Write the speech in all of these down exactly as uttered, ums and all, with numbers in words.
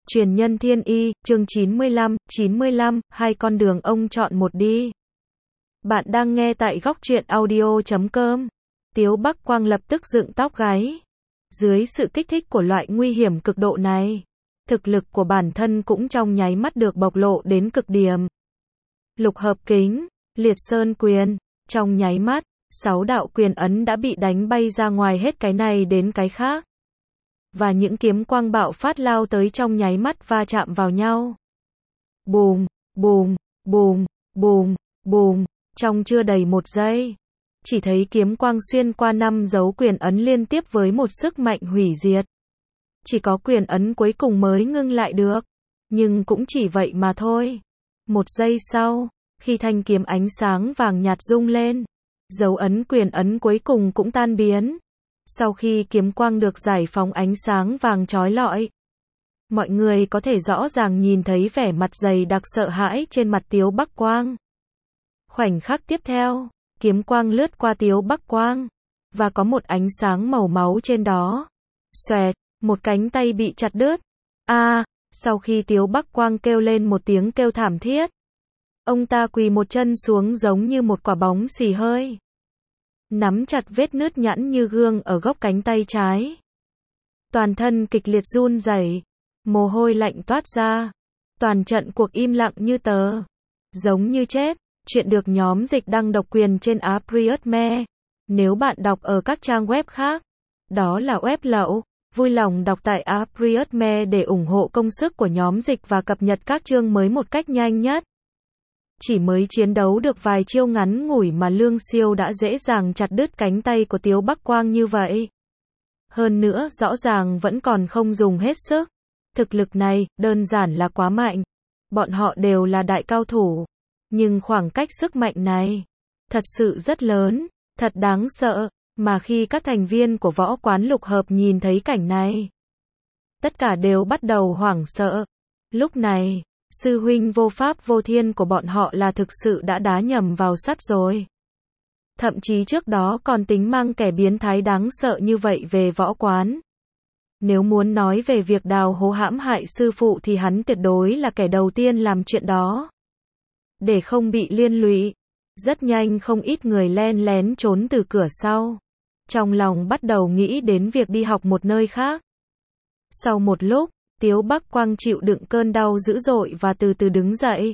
Truyền nhân thiên y, chương chín mươi lăm, chín mươi lăm, hai con đường ông chọn một đi. Bạn đang nghe tại góc truyện audio chấm com. Tiếu Bắc Quang lập tức dựng tóc gáy. Dưới sự kích thích của loại nguy hiểm cực độ này, thực lực của bản thân cũng trong nháy mắt được bộc lộ đến cực điểm. Lục hợp kính, liệt sơn quyền, trong nháy mắt, sáu đạo quyền ấn đã bị đánh bay ra ngoài hết cái này đến cái khác. Và những kiếm quang bạo phát lao tới trong nháy mắt va chạm vào nhau. Bùm, bùm, bùm, bùm, bùm, trong chưa đầy một giây. Chỉ thấy kiếm quang xuyên qua năm dấu quyền ấn liên tiếp với một sức mạnh hủy diệt. Chỉ có quyền ấn cuối cùng mới ngưng lại được. Nhưng cũng chỉ vậy mà thôi. Một giây sau, khi thanh kiếm ánh sáng vàng nhạt rung lên, dấu ấn quyền ấn cuối cùng cũng tan biến. Sau khi kiếm quang được giải phóng ánh sáng vàng chói lọi, mọi người có thể rõ ràng nhìn thấy vẻ mặt dày đặc sợ hãi trên mặt Tiếu Bắc Quang. Khoảnh khắc tiếp theo, kiếm quang lướt qua Tiếu Bắc Quang, và có một ánh sáng màu máu trên đó. Xoẹt, một cánh tay bị chặt đứt. A, à, sau khi Tiếu Bắc Quang kêu lên một tiếng kêu thảm thiết, ông ta quỳ một chân xuống giống như một quả bóng xì hơi, nắm chặt vết nứt nhẵn như gương ở gốc cánh tay trái. Toàn thân kịch liệt run rẩy, mồ hôi lạnh toát ra. Toàn trận cuộc im lặng như tờ, giống như chết. Chuyện được nhóm dịch đăng độc quyền trên Apriotme. Nếu bạn đọc ở các trang web khác, đó là web lậu. Vui lòng đọc tại Apriotme để ủng hộ công sức của nhóm dịch và cập nhật các chương mới một cách nhanh nhất. Chỉ mới chiến đấu được vài chiêu ngắn ngủi mà Lương Siêu đã dễ dàng chặt đứt cánh tay của Tiếu Bắc Quang như vậy. Hơn nữa rõ ràng vẫn còn không dùng hết sức. Thực lực này, đơn giản là quá mạnh. Bọn họ đều là đại cao thủ. Nhưng khoảng cách sức mạnh này, thật sự rất lớn, thật đáng sợ. Mà khi các thành viên của võ quán lục hợp nhìn thấy cảnh này, tất cả đều bắt đầu hoảng sợ. Lúc này, sư huynh vô pháp vô thiên của bọn họ là thực sự đã đá nhầm vào sắt rồi. Thậm chí trước đó còn tính mang kẻ biến thái đáng sợ như vậy về võ quán. Nếu muốn nói về việc đào hố hãm hại sư phụ thì hắn tuyệt đối là kẻ đầu tiên làm chuyện đó. Để không bị liên lụy, rất nhanh không ít người len lén trốn từ cửa sau. Trong lòng bắt đầu nghĩ đến việc đi học một nơi khác. Sau một lúc, Tiếu Bắc Quang chịu đựng cơn đau dữ dội và từ từ đứng dậy.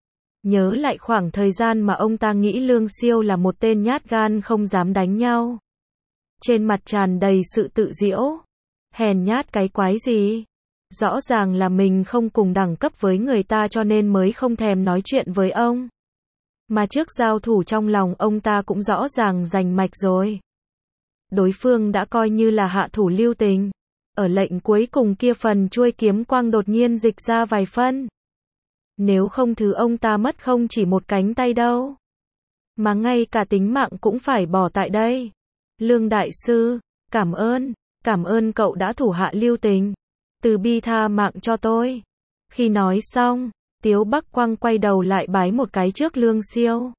Nhớ lại khoảng thời gian mà ông ta nghĩ Lương Siêu là một tên nhát gan không dám đánh nhau. Trên mặt tràn đầy sự tự giễu. Hèn nhát cái quái gì? Rõ ràng là mình không cùng đẳng cấp với người ta cho nên mới không thèm nói chuyện với ông. Mà trước giao thủ trong lòng ông ta cũng rõ ràng rành mạch rồi. Đối phương đã coi như là hạ thủ lưu tình. Ở lệnh cuối cùng kia phần chuôi kiếm quang đột nhiên dịch ra vài phân. Nếu không thứ ông ta mất không chỉ một cánh tay đâu, mà ngay cả tính mạng cũng phải bỏ tại đây. Lương đại sư, cảm ơn, cảm ơn cậu đã thủ hạ lưu tình. Từ bi tha mạng cho tôi. Khi nói xong, Tiếu Bắc Quang quay đầu lại bái một cái trước Lương Siêu.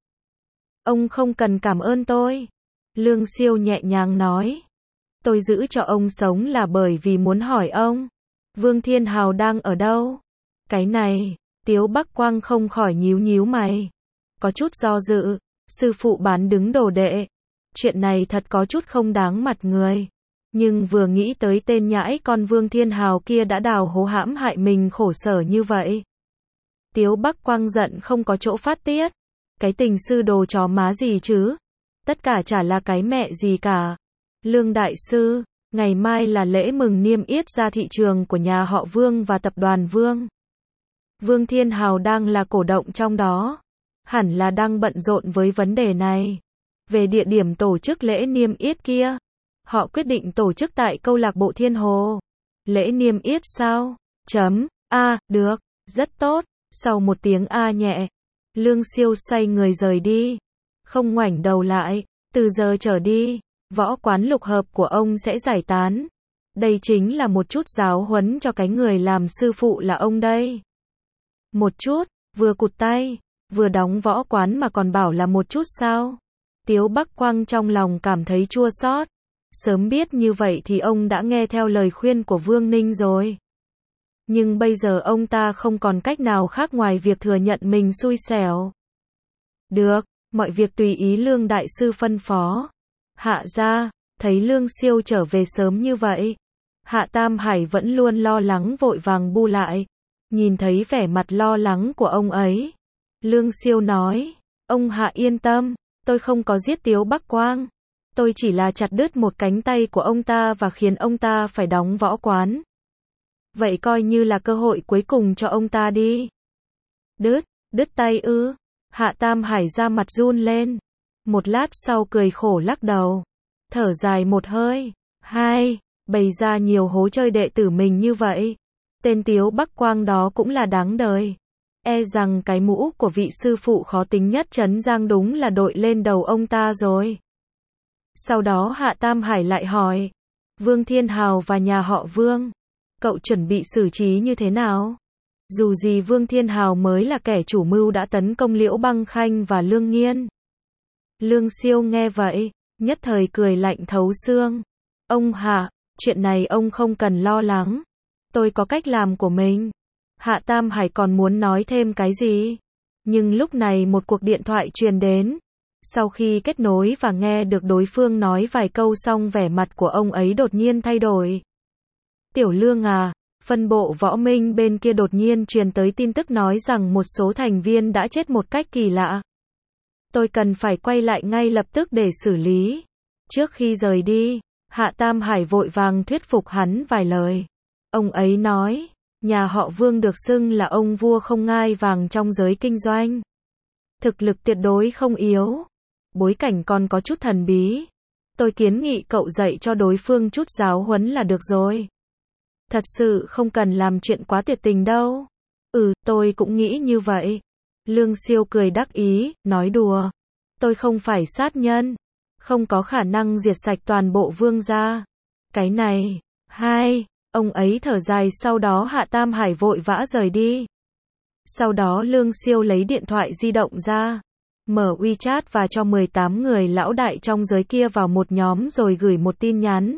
Ông không cần cảm ơn tôi. Lương Siêu nhẹ nhàng nói. Tôi giữ cho ông sống là bởi vì muốn hỏi ông, Vương Thiên Hào đang ở đâu? Cái này, Tiếu Bắc Quang không khỏi nhíu nhíu mày. Có chút do dự, sư phụ bán đứng đồ đệ. Chuyện này thật có chút không đáng mặt người. Nhưng vừa nghĩ tới tên nhãi con Vương Thiên Hào kia đã đào hố hãm hại mình khổ sở như vậy, Tiếu Bắc Quang giận không có chỗ phát tiết. Cái tình sư đồ chó má gì chứ? Tất cả chả là cái mẹ gì cả. Lương đại sư, ngày mai là lễ mừng niêm yết ra thị trường của nhà họ Vương và tập đoàn Vương. Vương Thiên Hào đang là cổ động trong đó. Hẳn là đang bận rộn với vấn đề này. Về địa điểm tổ chức lễ niêm yết kia, họ quyết định tổ chức tại câu lạc bộ Thiên Hồ. Lễ niêm yết sao? Chấm. A, à, được, rất tốt. Sau một tiếng A nhẹ, Lương Siêu xoay người rời đi. Không ngoảnh đầu lại. Từ giờ trở đi, võ quán lục hợp của ông sẽ giải tán. Đây chính là một chút giáo huấn cho cái người làm sư phụ là ông đây. Một chút, vừa cụt tay, vừa đóng võ quán mà còn bảo là một chút sao? Tiếu Bắc Quang trong lòng cảm thấy chua xót. Sớm biết như vậy thì ông đã nghe theo lời khuyên của Vương Ninh rồi. Nhưng bây giờ ông ta không còn cách nào khác ngoài việc thừa nhận mình xui xẻo. Được, mọi việc tùy ý Lương đại sư phân phó. Hạ gia, thấy Lương Siêu trở về sớm như vậy, Hạ Tam Hải vẫn luôn lo lắng vội vàng bu lại. Nhìn thấy vẻ mặt lo lắng của ông ấy, Lương Siêu nói, ông Hạ yên tâm, tôi không có giết Tiếu Bắc Quang. Tôi chỉ là chặt đứt một cánh tay của ông ta và khiến ông ta phải đóng võ quán. Vậy coi như là cơ hội cuối cùng cho ông ta đi. Đứt, đứt tay ư? Hạ Tam Hải ra mặt run lên. Một lát sau cười khổ lắc đầu. Thở dài một hơi. Hai, bày ra nhiều hố chơi đệ tử mình như vậy. Tên Tiếu Bắc Quang đó cũng là đáng đời. E rằng cái mũ của vị sư phụ khó tính nhất Trấn Giang đúng là đội lên đầu ông ta rồi. Sau đó Hạ Tam Hải lại hỏi. Vương Thiên Hào và nhà họ Vương, cậu chuẩn bị xử trí như thế nào? Dù gì Vương Thiên Hào mới là kẻ chủ mưu đã tấn công Liễu Băng Khanh và Lương Nghiên. Lương Siêu nghe vậy, nhất thời cười lạnh thấu xương. Ông Hạ, chuyện này ông không cần lo lắng. Tôi có cách làm của mình. Hạ Tam Hải còn muốn nói thêm cái gì? Nhưng lúc này một cuộc điện thoại truyền đến. Sau khi kết nối và nghe được đối phương nói vài câu xong vẻ mặt của ông ấy đột nhiên thay đổi. Tiểu Lương à, phân bộ Võ Minh bên kia đột nhiên truyền tới tin tức nói rằng một số thành viên đã chết một cách kỳ lạ. Tôi cần phải quay lại ngay lập tức để xử lý. Trước khi rời đi, Hạ Tam Hải vội vàng thuyết phục hắn vài lời. Ông ấy nói, nhà họ Vương được xưng là ông vua không ngai vàng trong giới kinh doanh. Thực lực tuyệt đối không yếu. Bối cảnh còn có chút thần bí. Tôi kiến nghị cậu dạy cho đối phương chút giáo huấn là được rồi. Thật sự không cần làm chuyện quá tuyệt tình đâu. Ừ, tôi cũng nghĩ như vậy. Lương Siêu cười đắc ý, nói đùa. Tôi không phải sát nhân. Không có khả năng diệt sạch toàn bộ Vương gia. Cái này, hai, ông ấy thở dài sau đó Hạ Tam Hải vội vã rời đi. Sau đó Lương Siêu lấy điện thoại di động ra. Mở WeChat và cho mười tám người lão đại trong giới kia vào một nhóm rồi gửi một tin nhắn.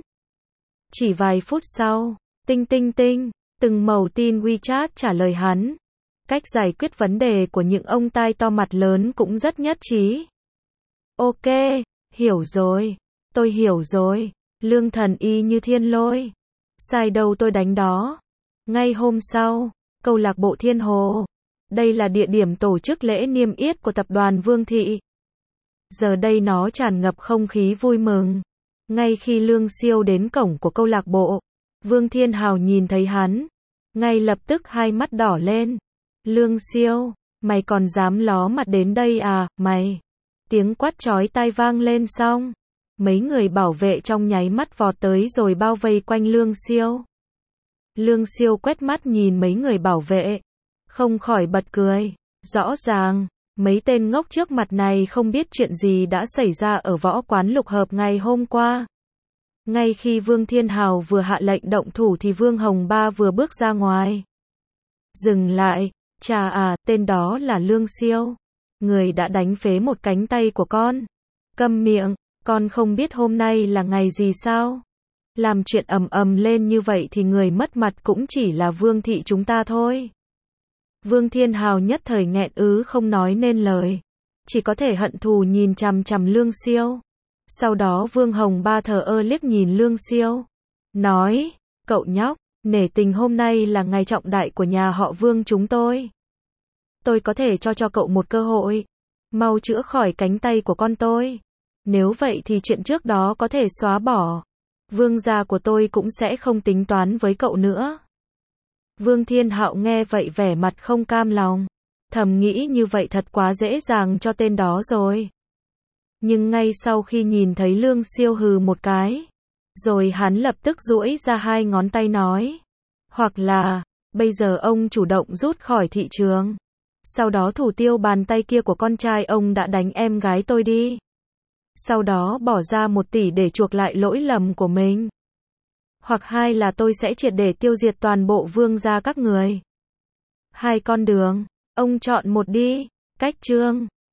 Chỉ vài phút sau, tinh tinh tinh, từng mẩu tin WeChat trả lời hắn. Cách giải quyết vấn đề của những ông tai to mặt lớn cũng rất nhất trí. Ok, hiểu rồi, tôi hiểu rồi, Lương thần y như thiên lôi. Sai đâu tôi đánh đó. Ngay hôm sau, câu lạc bộ Thiên Hồ. Đây là địa điểm tổ chức lễ niêm yết của tập đoàn Vương Thị. Giờ đây nó tràn ngập không khí vui mừng. Ngay khi Lương Siêu đến cổng của câu lạc bộ, Vương Thiên Hào nhìn thấy hắn. Ngay lập tức hai mắt đỏ lên. Lương Siêu, mày còn dám ló mặt đến đây à, mày. Tiếng quát chói tai vang lên xong. Mấy người bảo vệ trong nháy mắt vọt tới rồi bao vây quanh Lương Siêu. Lương Siêu quét mắt nhìn mấy người bảo vệ. Không khỏi bật cười. Rõ ràng, mấy tên ngốc trước mặt này không biết chuyện gì đã xảy ra ở võ quán lục hợp ngày hôm qua. Ngay khi Vương Thiên Hào vừa hạ lệnh động thủ thì Vương Hồng Ba vừa bước ra ngoài. Dừng lại, chà à, tên đó là Lương Siêu. Người đã đánh phế một cánh tay của con. Câm miệng, con không biết hôm nay là ngày gì sao? Làm chuyện ầm ầm lên như vậy thì người mất mặt cũng chỉ là Vương thị chúng ta thôi. Vương Thiên Hào nhất thời nghẹn ứ không nói nên lời. Chỉ có thể hận thù nhìn chằm chằm Lương Siêu. Sau đó Vương Hồng Ba thờ ơ liếc nhìn Lương Siêu. Nói, cậu nhóc, nể tình hôm nay là ngày trọng đại của nhà họ Vương chúng tôi. Tôi có thể cho cho cậu một cơ hội. Mau chữa khỏi cánh tay của con tôi. Nếu vậy thì chuyện trước đó có thể xóa bỏ. Vương gia của tôi cũng sẽ không tính toán với cậu nữa. Vương Thiên Hạo nghe vậy vẻ mặt không cam lòng. Thầm nghĩ như vậy thật quá dễ dàng cho tên đó rồi. Nhưng ngay sau khi nhìn thấy Lương Siêu hừ một cái, rồi hắn lập tức duỗi ra hai ngón tay nói. Hoặc là, bây giờ ông chủ động rút khỏi thị trường. Sau đó thủ tiêu bàn tay kia của con trai ông đã đánh em gái tôi đi. Sau đó bỏ ra một tỷ để chuộc lại lỗi lầm của mình. Hoặc hai là tôi sẽ triệt để tiêu diệt toàn bộ Vương gia các người. Hai con đường, ông chọn một đi. Cách chương